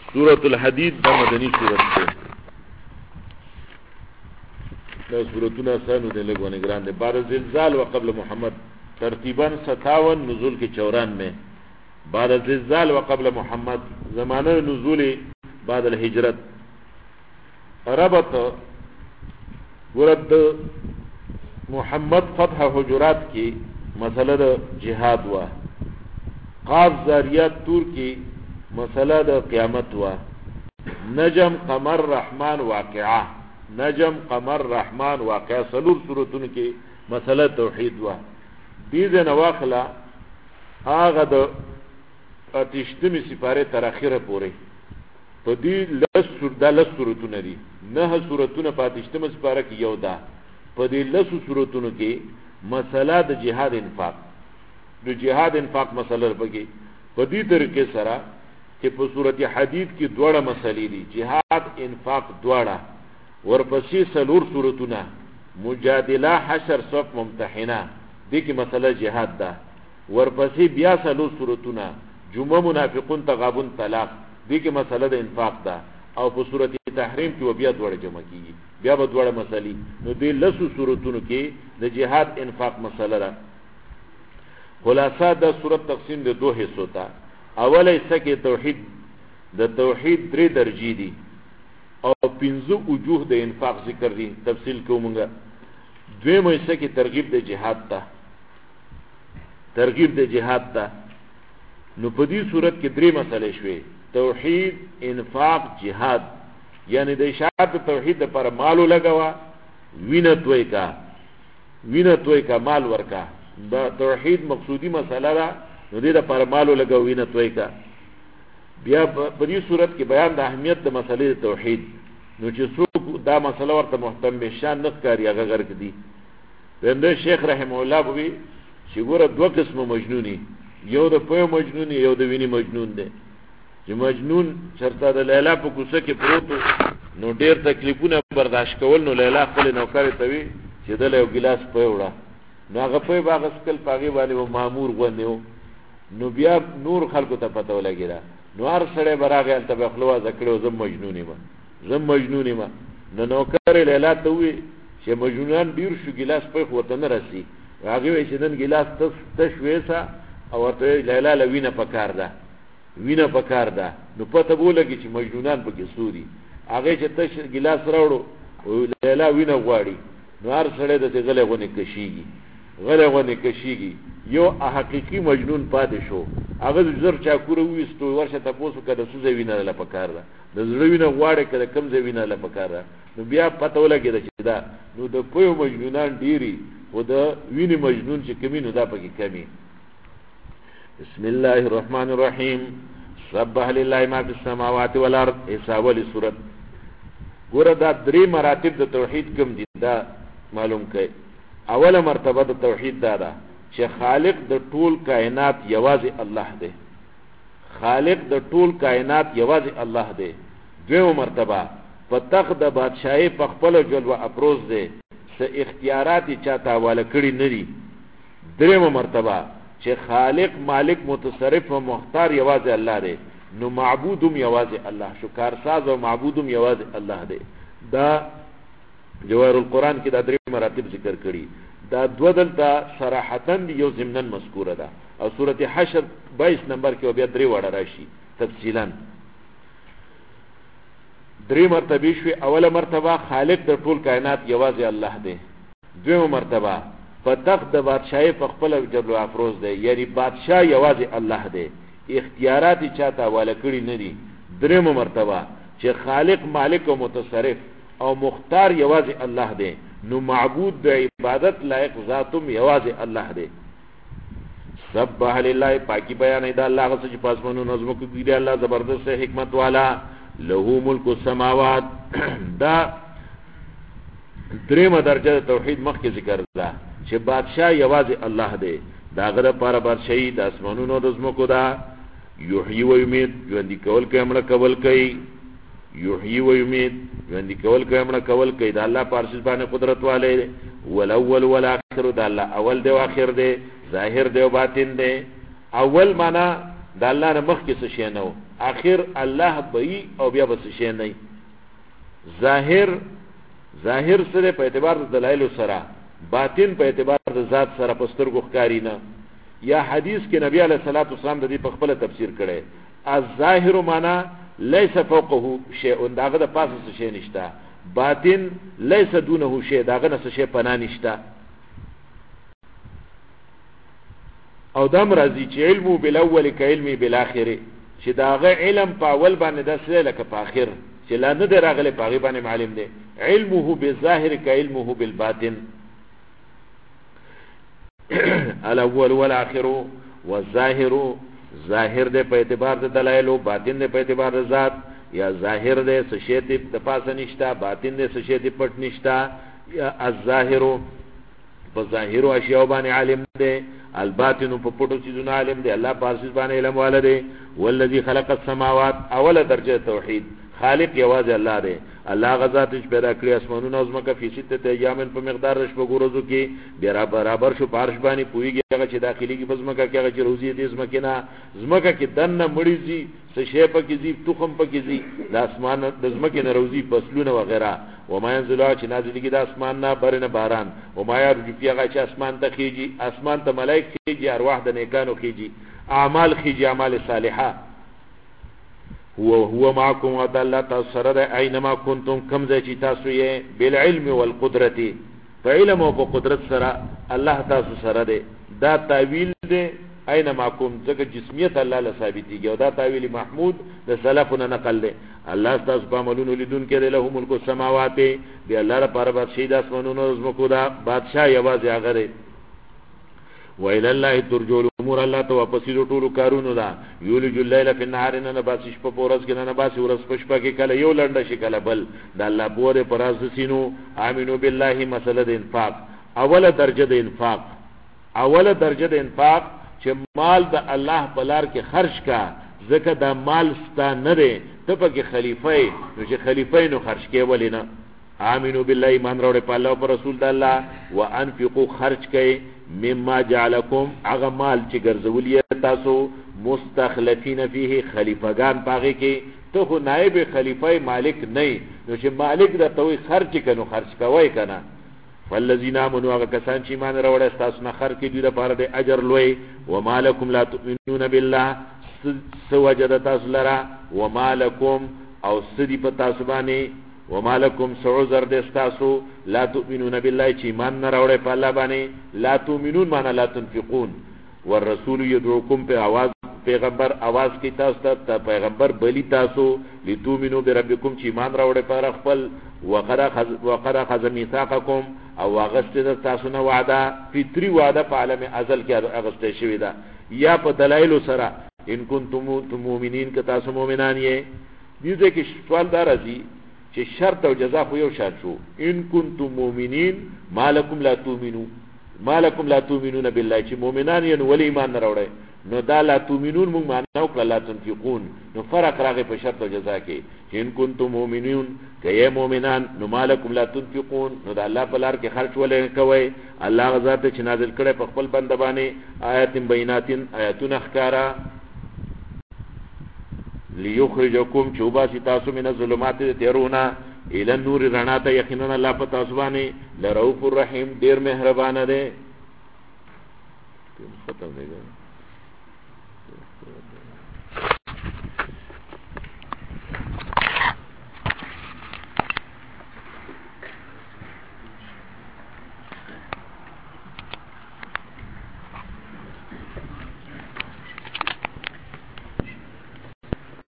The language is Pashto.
سورة الحديد دا مدنی سورت ده. دا سورتونه سانو ده لگوانی گران ده. بعد زلزال و قبل محمد ترتیباً 57 نزول کی 94 میں. بعد زلزال و قبل محمد زمانہ نزول بعد الحجرت. ربط ورد محمد فتح حجرات کی مسئلہ دا جہاد ہوا. قاف زاریات تور کی مسئلہ دا قیامت ہوا. نجم قمر رحمان واقعہ، نجم قمر رحمان واقعہ سلور صورتون کی مسئلہ توحید ہوا. دیز نواخلا آغا دا اتشتمی سپارے تراخیر پورے پا دی لس صورتون دی. نه صورتون پا اتشتمی سپارے کی یو دا. پا دی لس صورتون کی مسئلہ دا جہاد انفاق، دا جہاد انفاق مسئلہ رپکی پا دی طریقے سرا کہ پا صورت حدید کی دوڑا مسئلی دی جہاد انفاق دوڑا. ورپسی سلور صورتونا مجادلہ حشر صف ممتحنہ دی کی مسئلہ جہاد دا. ورپسی بیا سلور صورتونا جمعہ منافقون تغابن طلاق دی کی مسئلہ دا انفاق دا. او پا صورت تحریم کی و بیا دوڑا جمع کی بیا با دوڑا مسئلی. نو دی لسو صورتونو کی دا جہاد انفاق مسئلہ را. خلاصہ دا صورت تقسیم دا دو حصو تا. اول حصہ کی توحید دا توحید 3 درجی دی او 15 وجوه دا انفاق ذکر دی تفصیل کو منگا. دویم حصہ کی ترغیب دا جہاد تا، ترغیب دا جہاد تا. نو پدی صورت کی 3 مسئلے شوے توحید انفاق جہاد. یعنی دا اشاعت توحید دا پر مالو لگوا وینتوئی کا مال ورکا دا توحید مقصودی مسئلہ دا. نو دی دا پر مالو لگوا وینتوئی کا. بیا پدی صورت کی بیان دا اہمیت دا مسئلہ دا توحید. نو چی سوک دا مسئلہ ورطا محتم بشان نخکاری اگا غرق دی. ویندر شیخ رحمہ اللہ بوی چی گورا 2 قسم مجنونی، یو دا پوی مجنونی یو دا وینی مجنون دے. چی مجنون چرتا دا لیلا پا کسا کی پروتو نو دیر تکلیفون برداشت کول. نو لیلا خپل نوکاری تاوی چی دل یو گلاس پوی وڑا. نو آغا پوی باغ اسکل پاگی بانی و معمور گوندی ہو. نو بیا نور خلکو تا پتاو لگی را. نو هر سڑے براغی علتا بخلوا زکڑو زم مجنونی ما. نو نوکاری لیلا تاوی چی مجنونان دیر شو گلاس پوی خوطا نرسی. آغی وی چیدن گلاس تشویسا او ورطوی لیلا لوینا پکار دا، وینا پکار دا. نو پتہ بولگی چی مجنونان پا کسو دی. آغی چی تش گلاس راوڑو لیلا وینا غواری. نو هر سڑے دا تی غلے غنی کشیگی. یو حقیقی مجنون پاتے شو. آغی زر چاکور ویستو ورشا تا پوسو که دا سوزے وینا للا پکار دا، دا زر وینا غواری که دا کمزے وینا للا پکار دا. نو بیا پتہ لگی دا چی دا نو دا پویو مجنونان دیری و دا وینی مجنون چی کمی نو دا پا کی کمی. بسم اللہ الرحمن الرحیم. سبح للہ ما فی السماوات والارض. حسابولی صورت گورا دا 3 مراتب دا توحید کم دی دا معلوم کئی. اول مرتبہ دا توحید دا چه خالق دا طول کائنات یواز اللہ دے، خالق دا طول کائنات یواز اللہ دے. دویم مرتبہ پتخ دا بادشاہی پخپل جلوہ اپروز دے، سا اختیاراتی چاہتا والا کری ندی. دریم مرتبہ چه خالق مالک متصرف و مختار یواز اللہ دے. نو معبودم یواز اللہ، شکارساز و معبودم یواز اللہ دے. دا جواہر القرآن کی دا 3 مراتب ذکر کری. دا دو دلتا صراحتاً دی یو ضمناً مذکور دا. اور سورت حشر 22 نمبر کی وبیا 3 وڑا راشی تفصیلاً 3 مرتبی شوی. اول مرتبہ خالق دا طول کائنات یواز اللہ دے. دویم مرتبہ فتخ دا بادشاہی پخپل جبل افروز دے، یعنی بادشاہ یواز اللہ دے، اختیاراتی چاہتا والا کری ندی. درم مرتبہ چه خالق مالک و متصرف او مختار یواز اللہ دے. نو معبود دا عبادت لائق ذاتم یواز اللہ دے. سبح للہ پاکی بیان دا اللہ غصہ پاسمانو نظم کو گیرے اللہ زبردست حکمت والا. لہو ملک السماوات دا 3 درجہ توحید مخ کے ذکر دا چه بادشاہ یواز اللہ دے. دا غدا پارا بادشاہی دا اسمانو نظم کو دا. یحیی و یمید جواندی کول که امنا کول کئی، یحیی و یمید جواندی کول که امنا کول کئی. دا اللہ پارسیز بانے قدرت والے. والاول والآخر دا اللہ اول دے و آخر دے، ظاہر دے و باطن دے. اول مانا دا اللہ نے مخ کی سشینو اخر الله بئی او بیا بس شي نه ظاهر سره په اعتبار د دلایل سره باطن په اعتبار د ذات سره پستر ګخکاری نه یا حدیث کې نبی علیہ الصلوۃ والسلام د دې په خپل تفسیر کړي الظاهر معنا ليس فوقه شيء داغه د پاسه شي نشتا باطن ليس دونه شيء داغه نه شي پنا نشتا او دم راضی چې علم بالاول کعلم بالاخره چې داغه علم په اول باندې د سره لکه په اخر چې لا نه دراغله په غیبه باندې معلوم دی علمه بالظاهر كعلمه بالباطن الاول والاخر والظاهر ظاهر دے په اعتبار د دلایل او باطن دے په اعتبار د ذات یا ظاهر دے سشیت د پاسه نشتا باطن دے سشیت پټ نشتا یا الظاهر په ظاهر او اشیاء باندې عالم دے الباطن په پټو چیزونو عالم دے الله پارسیز باندې علم والده والذي خلق السماوات اول درجه توحید خالق یواز الله دی الله غزاد چې پیدا کړی اسمانونه او زمکه په سته ایام په مقدار رشبه ګورزو کې برابر شو پارش باندې پویږي هغه چې داخلي کې زمکه کې هغه چې روزي دې زمکه نه زمکه کې دنه مړیږي څه شی په کې زی تخم په کې زی د اسمان د زمکه نه روزي فصلونه وغیرہ و ما ينزل چې نازلېږي د اسمان نه برنه باران و ما يرجو فی هغه چې اسمان ته خيږي اسمان ته ملائک خيږي ارواح د نیکانو خيږي اعمال خيږي اعمال صالحه هو معكم وتعالى تسرد اينما كنتم كم ذا چی تاسو یې بالعلم والقدرت فعلم او قدرت سره الله تاسو سره ده دا تعویل ده اينما كنتم ځکه جسمیت الله له ثابتيږي او دا تعویل محمود د سلفنا نقل ده الله تاسو په عملونو لیدون کې له ملک السماوات دی الله لپاره بادشاہ د اسمانونو زمکو دا بادشاہ یوازې هغه دی وإلى الله ترجع الامور الله تو واپس ټولو کارونو دا یولج الليل فی النهار نه باس شپه پورس کې نه باس ورځ پشپه کې کله یو لنډه شي کله بل دا الله پوره پراز سینو امنو بالله مسله د انفاق اوله درجه د انفاق چې مال د الله په لار کې خرج کا ځکه دا مال ستا نه دی ته پکې خلیفہ نو چې خلیفہ نو خرج کې ولینه امنو بالله ایمان وروړي په الله او رسول د الله وانفقوا خرج کړئ مما جعلکم اغه مال چې ګرځولې تاسو مستخلفین فيه خلیفګان پاږي کې ته خو نائب خلیفہ مالک نه نو چې مالک د توي خرج کنو خرج کوي کنه فالذین آمنوا هغه کسان چې ایمان راوړل تاسو نه خرج کړي لپاره د اجر لوی ومالکم لا تؤمنون بالله سوجد تاسو لرا ومالکم او سدی په تاسو باندې ومالکم سعذر دستاسو لا تؤمنون بالله چې ایمان نه راوړی په الله باندې لا تؤمنون معنا لا تنفقون والرسول يدعوكم په आवाज پیغمبر आवाज کی تاسو ته پیغمبر بلی تاسو لتؤمنوا بربکم چې ایمان راوړی په خپل وقرا خذ میثاقکم او واغسته تاسو نه وعده فطری وعده په عالم ازل کې اغسته شوی دا یا په دلایل سره ان کنتم مؤمنین که تاسو مؤمنان یې دې کې سوال دار راځي چې شرط او جزاء خو یو شان شو ان کنتم مؤمنین مالکم لا تؤمنون بالله چې مؤمنان یې ول ایمان نه راوړي نو دا لا تؤمنون موږ معنا او لا تنفقون نو فرق راغی په شرط او جزاء کې ان کنتم مؤمنون کای مؤمنان نو مالکم لا تنفقون نو دا الله په لار کې خرج ولې کوي الله غزا ته چې نازل کړي په خپل بنده باندې آیات بینات آیاتونه ښکارا لیخرجکم چوبا سی تاسو من الظلمات تیرونا الى النور رڼا ته یقینا الله په تاسو باندې لرؤف الرحیم ډیر مهربان دی ختم دی